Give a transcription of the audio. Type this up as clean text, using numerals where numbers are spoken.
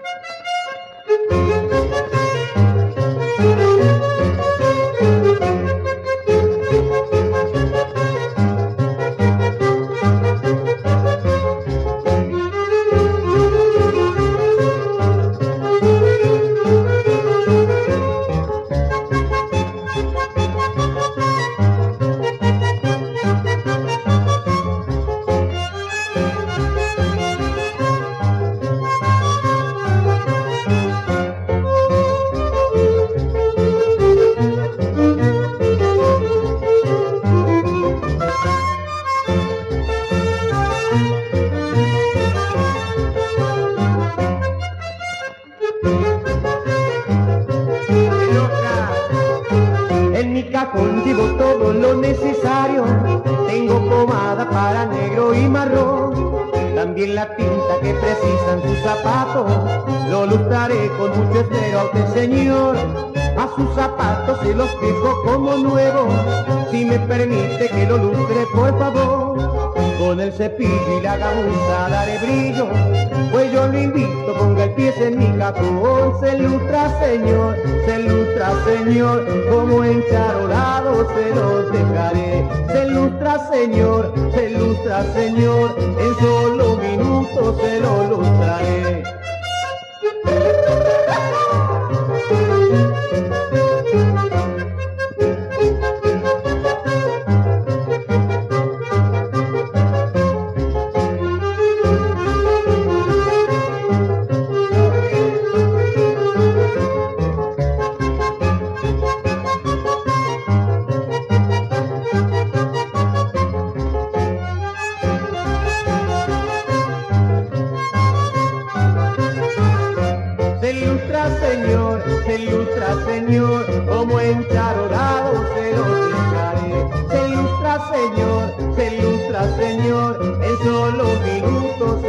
En mi cajón llevo todo lo necesario, tengo pomada para negro y marrón, también la tinta que precisan sus zapatos, lo lustraré con mucho esmero a usted señor, a sus zapatos se los dejo como nuevos, si me permite que lo lustre por favor, con el cepillo y la gamuza daré brillo, pues yo lo invito, ponga el pie en mi cajón, se lustra señor, como encharolado se los dejaré, se lustra señor, en solo minutos se lo lustraré. Se ilustra señor, como encharolado se los dejaré. Se ilustra señor, en solo minutos